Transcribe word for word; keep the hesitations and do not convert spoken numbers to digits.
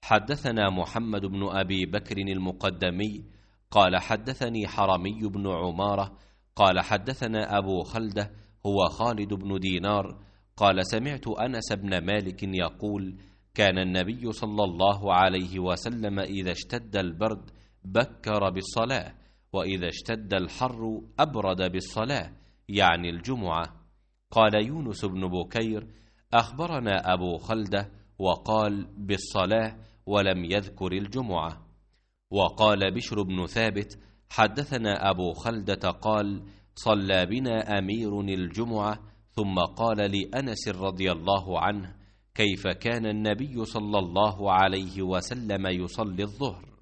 حدثنا محمد بن أبي بكر المقدمي قال حدثني حرمي بن عمارة قال حدثنا أبو خلدة هو خالد بن دينار قال سمعت أنس بن مالك يقول كان النبي صلى الله عليه وسلم إذا اشتد البرد بكر بالصلاة، وإذا اشتد الحر أبرد بالصلاة، يعني الجمعة. قال يونس بن بكير أخبرنا أبو خلدة وقال بالصلاة ولم يذكر الجمعة. وقال بشر بن ثابت حدثنا أبو خلدة قال صلى بنا أمير الجمعة ثم قال لأنس رضي الله عنه كيف كان النبي صلى الله عليه وسلم يصلي الظهر؟